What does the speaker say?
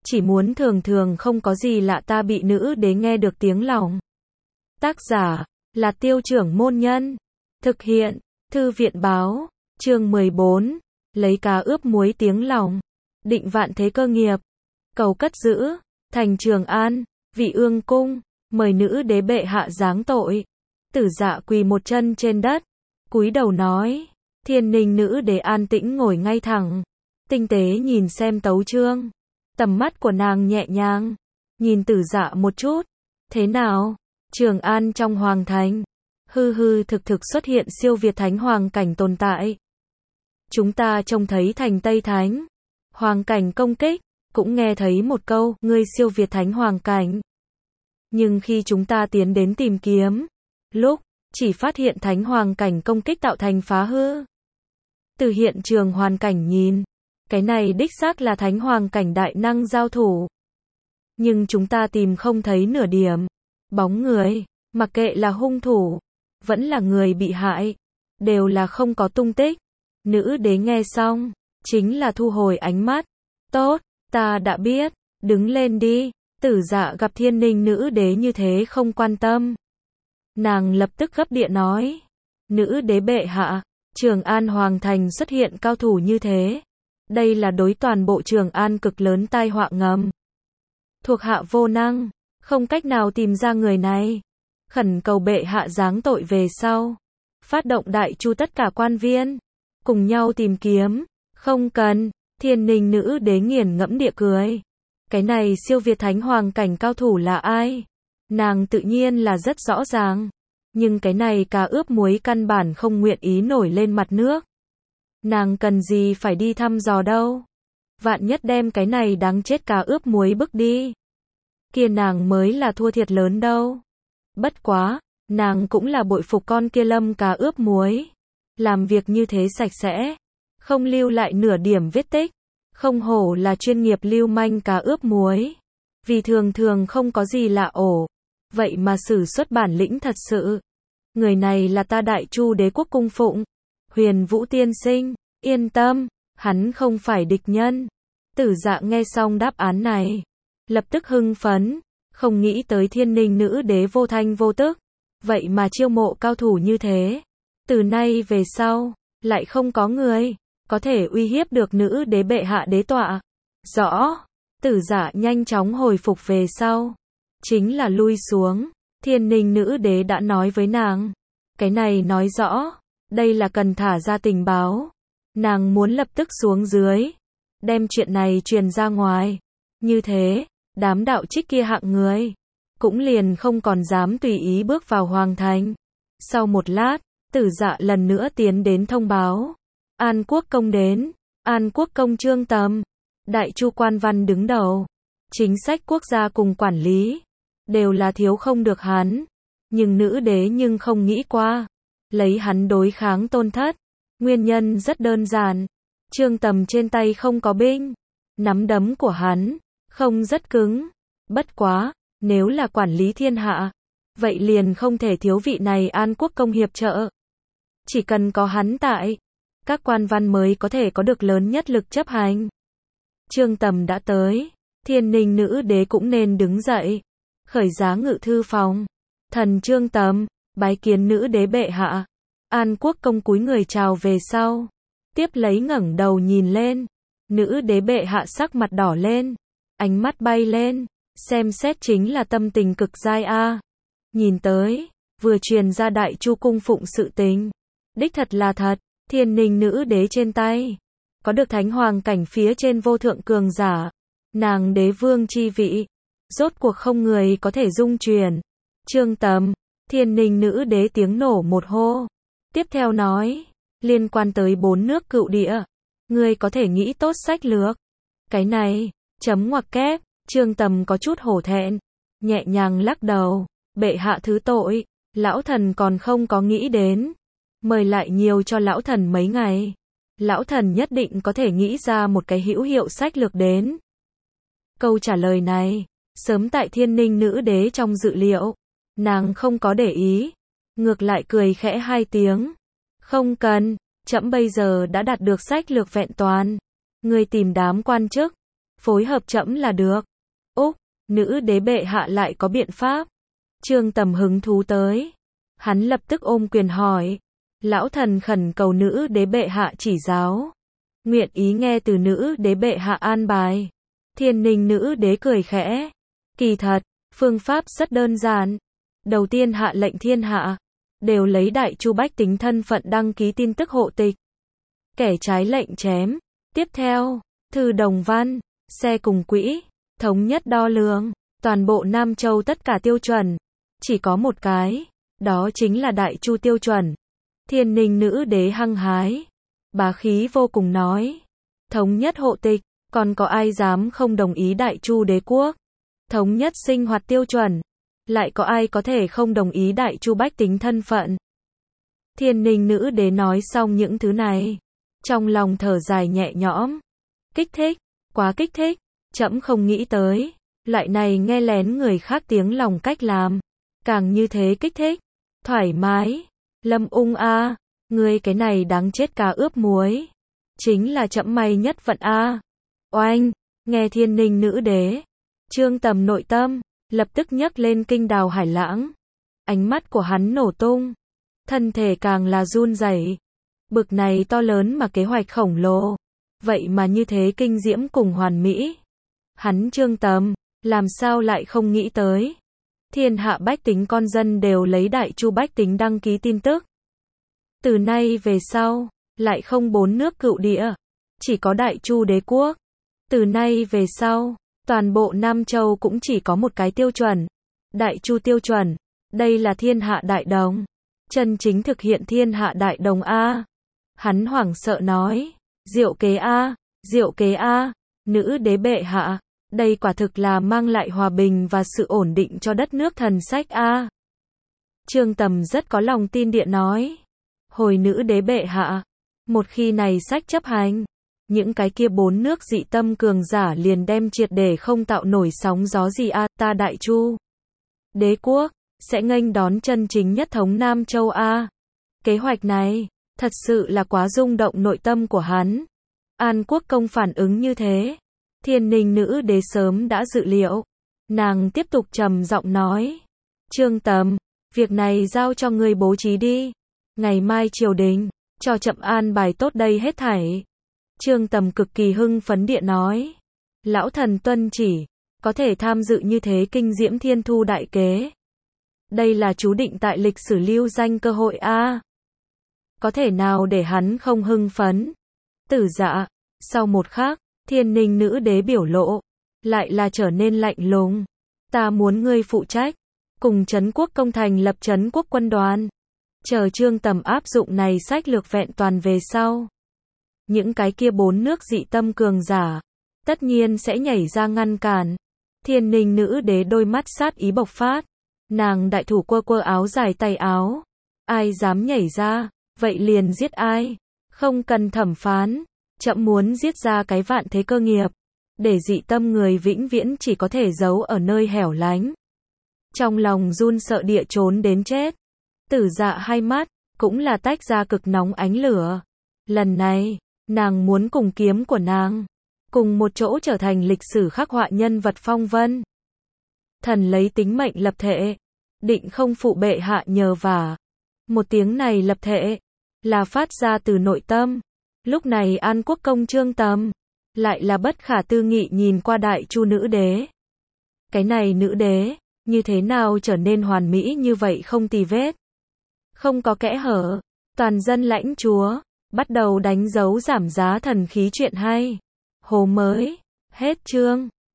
chỉ muốn thường thường không có gì lạ ta bị nữ đế nghe được tiếng lòng. Tác giả là Tiêu Trưởng Môn Nhân. Thực hiện Thư viện báo. Chương 14. Lấy cá ướp muối tiếng lòng. Định vạn thế cơ nghiệp. Cầu cất giữ. Thành Trường An. Vị Ương Cung. Mời nữ đế bệ hạ giáng tội. Tử Dạ quỳ một chân trên đất, cúi đầu nói. Thiên Ninh nữ đế an tĩnh ngồi ngay thẳng, tinh tế nhìn xem tấu chương. Tầm mắt của nàng nhẹ nhàng, nhìn Tử Dạ một chút. Thế nào? Trường An trong hoàng thành, hư hư thực thực xuất hiện siêu việt thánh hoàng cảnh tồn tại. Chúng ta trông thấy thành Tây Thánh hoàng cảnh công kích, cũng nghe thấy một câu, ngươi siêu việt thánh hoàng cảnh. Nhưng khi chúng ta tiến đến tìm kiếm, lúc chỉ phát hiện thánh hoàng cảnh công kích tạo thành phá hư. Từ hiện trường hoàn cảnh nhìn, cái này đích xác là thánh hoàng cảnh đại năng giao thủ. Nhưng chúng ta tìm không thấy nửa điểm bóng người, mặc kệ là hung thủ, vẫn là người bị hại, đều là không có tung tích. Nữ đế nghe xong, chính là thu hồi ánh mắt. Tốt, ta đã biết, đứng lên đi. Tử Dạ gặp Thiên Ninh nữ đế như thế không quan tâm, nàng lập tức gấp điện nói. Nữ đế bệ hạ, Trường An hoàng thành xuất hiện cao thủ như thế, đây là đối toàn bộ Trường An cực lớn tai họa ngầm. Thuộc hạ vô năng, không cách nào tìm ra người này, khẩn cầu bệ hạ giáng tội về sau, phát động đại chu tất cả quan viên, cùng nhau tìm kiếm. Không cần. Thiên Ninh nữ đế nghiền ngẫm địa cười. Cái này siêu việt thánh hoàng cảnh cao thủ là ai? Nàng tự nhiên là rất rõ ràng. Nhưng cái này cá ướp muối căn bản không nguyện ý nổi lên mặt nước. Nàng cần gì phải đi thăm dò đâu. Vạn nhất đem cái này đáng chết cá ướp muối bức đi, kia nàng mới là thua thiệt lớn đâu. Bất quá, nàng cũng là bội phục con kia Lâm cá ướp muối. Làm việc như thế sạch sẽ, không lưu lại nửa điểm vết tích. Không hổ là chuyên nghiệp lưu manh cá ướp muối. Vì thường thường không có gì lạ ổ, vậy mà sử xuất bản lĩnh thật sự. Người này là ta Đại Chu đế quốc cung phụng, Huyền Vũ tiên sinh. Yên tâm, hắn không phải địch nhân. Tử Dạ nghe xong đáp án này, lập tức hưng phấn. Không nghĩ tới Thiên Ninh nữ đế vô thanh vô tức, vậy mà chiêu mộ cao thủ như thế. Từ nay về sau, lại không có người có thể uy hiếp được nữ đế bệ hạ đế tọa. Rõ. Tử Dạ nhanh chóng hồi phục về sau, chính là lui xuống. Thiên Ninh nữ đế đã nói với nàng, cái này nói rõ, đây là cần thả ra tình báo. Nàng muốn lập tức xuống dưới, đem chuyện này truyền ra ngoài. Như thế, đám đạo trích kia hạng người, cũng liền không còn dám tùy ý bước vào hoàng thành. Sau một lát, Tử Dạ lần nữa tiến đến thông báo. An Quốc công đến. An Quốc công Trương Tầm, Đại Chu quan văn đứng đầu, chính sách quốc gia cùng quản lý, đều là thiếu không được hắn. Nhưng nữ đế nhưng không nghĩ qua, lấy hắn đối kháng Tôn Thất. Nguyên nhân rất đơn giản, Trương Tầm trên tay không có binh, nắm đấm của hắn không rất cứng. Bất quá, nếu là quản lý thiên hạ, vậy liền không thể thiếu vị này An Quốc công hiệp trợ. Chỉ cần có hắn tại, các quan văn mới có thể có được lớn nhất lực chấp hành. Trương Tầm đã tới, Thiên Ninh nữ đế cũng nên đứng dậy, khởi giá ngự thư phòng. Thần Trương Tầm, bái kiến nữ đế bệ hạ. An Quốc công cúi người chào về sau, tiếp lấy ngẩng đầu nhìn lên. Nữ đế bệ hạ sắc mặt đỏ lên, ánh mắt bay lên, xem xét chính là tâm tình cực dai a. Nhìn tới, vừa truyền ra Đại Chu cung phụng sự tình, đích thật là thật. Thiên Ninh nữ đế trên tay, có được thánh hoàng cảnh phía trên vô thượng cường giả. Nàng đế vương chi vị, rốt cuộc không người có thể dung truyền. Trương Tầm, Thiên Ninh nữ đế tiếng nổ một hô. Tiếp theo nói, liên quan tới 4 nước cựu địa, ngươi có thể nghĩ tốt sách lược. Cái này, chấm ngoặc kép. Trương Tầm có chút hổ thẹn, nhẹ nhàng lắc đầu. Bệ hạ thứ tội, lão thần còn không có nghĩ đến. Mời lại nhiều cho lão thần mấy ngày. Lão thần nhất định có thể nghĩ ra một cái hữu hiệu sách lược đến. Câu trả lời này, sớm tại Thiên Ninh nữ đế trong dự liệu. Nàng không có để ý, ngược lại cười khẽ 2 tiếng. Không cần, trẫm bây giờ đã đạt được sách lược vẹn toàn. Ngươi tìm đám quan chức, phối hợp trẫm là được. Úc, nữ đế bệ hạ lại có biện pháp. Trương Tầm hứng thú tới. Hắn lập tức ôm quyền hỏi. Lão thần khẩn cầu nữ đế bệ hạ chỉ giáo. Nguyện ý nghe từ nữ đế bệ hạ an bài. Thiên Ninh nữ đế cười khẽ. Kỳ thật, phương pháp rất đơn giản. Đầu tiên hạ lệnh thiên hạ, đều lấy Đại Chu bách tính thân phận đăng ký tin tức hộ tịch. Kẻ trái lệnh chém. Tiếp theo, thư đồng văn, xe cùng quỹ, thống nhất đo lường, toàn bộ Nam Châu tất cả tiêu chuẩn. Chỉ có một cái, đó chính là Đại Chu tiêu chuẩn. Thiên Ninh nữ đế hăng hái, bá khí vô cùng nói. Thống nhất hộ tịch, còn có ai dám không đồng ý Đại Chu đế quốc? Thống nhất sinh hoạt tiêu chuẩn, lại có ai có thể không đồng ý Đại Chu bách tính thân phận? Thiên Ninh nữ đế nói xong những thứ này, trong lòng thở dài nhẹ nhõm. Kích thích, quá kích thích, trẫm không nghĩ tới, loại này nghe lén người khác tiếng lòng cách làm, càng như thế kích thích, thoải mái. Lâm Ung a, ngươi cái này đáng chết cá ướp muối, chính là trẫm may nhất vận a. Oanh, nghe Thiên Ninh nữ đế, Trương Tầm nội tâm lập tức nhấc lên kinh đào hải lãng. Ánh mắt của hắn nổ tung, thân thể càng là run rẩy. Bực này to lớn mà kế hoạch khổng lồ, vậy mà như thế kinh diễm cùng hoàn mỹ. Hắn Trương Tầm, làm sao lại không nghĩ tới. Thiên hạ bách tính con dân đều lấy Đại Chu bách tính đăng ký tin tức. Từ nay về sau, lại không 4 nước cựu địa, chỉ có Đại Chu đế quốc. Từ nay về sau, toàn bộ Nam Châu cũng chỉ có một cái tiêu chuẩn, Đại Chu tiêu chuẩn. Đây là thiên hạ đại đồng, chân chính thực hiện thiên hạ đại đồng a. Hắn hoảng sợ nói, diệu kế a, diệu kế a, nữ đế bệ hạ, đây quả thực là mang lại hòa bình và sự ổn định cho đất nước thần sách a. Trương Tầm rất có lòng tin địa nói, hồi nữ đế bệ hạ, một khi này sách chấp hành, những cái kia 4 nước dị tâm cường giả liền đem triệt để không tạo nổi sóng gió gì a. Ta Đại Chu đế quốc sẽ nghênh đón chân chính nhất thống Nam Châu a. Kế hoạch này thật sự là quá rung động nội tâm của hắn. An Quốc công phản ứng như thế, Thiên Ninh nữ đế sớm đã dự liệu. Nàng tiếp tục trầm giọng nói, Trương Tầm, việc này giao cho ngươi bố trí đi. Ngày mai triều đình, cho chậm an bài tốt đây hết thảy. Trương Tầm cực kỳ hưng phấn địa nói, lão thần tuân chỉ, có thể tham dự như thế kinh diễm thiên thu đại kế. Đây là chú định tại lịch sử lưu danh cơ hội a. Có thể nào để hắn không hưng phấn? Tử Dạ, sau một khắc, Thiên Ninh nữ đế biểu lộ lại là trở nên lạnh lùng. Ta muốn ngươi phụ trách, cùng Trấn Quốc công thành lập Trấn Quốc quân đoàn. Chờ Trương Tầm áp dụng này sách lược vẹn toàn về sau, những cái kia 4 nước dị tâm cường giả tất nhiên sẽ nhảy ra ngăn cản. Thiên Ninh nữ đế đôi mắt sát ý bộc phát, nàng đại thủ quơ quơ áo dài tay áo. Ai dám nhảy ra, vậy liền giết ai, không cần thẩm phán. Chậm muốn giết ra cái vạn thế cơ nghiệp, để dị tâm người vĩnh viễn chỉ có thể giấu ở nơi hẻo lánh. Trong lòng run sợ địa trốn đến chết. Tử Dạ hai mắt cũng là tách ra cực nóng ánh lửa. Lần này, nàng muốn cùng kiếm của nàng cùng một chỗ trở thành lịch sử khắc họa nhân vật phong vân. Thần lấy tính mệnh lập thệ, định không phụ bệ hạ nhờ vả. Một tiếng này lập thệ là phát ra từ nội tâm. Lúc này An Quốc công Trương Tầm lại là bất khả tư nghị nhìn qua Đại Chu nữ đế. Cái này nữ đế, như thế nào trở nên hoàn mỹ như vậy không tì vết, không có kẽ hở. Toàn dân lãnh chúa bắt đầu đánh dấu giảm giá thần khí chuyện hay. Hồ mới, hết chương.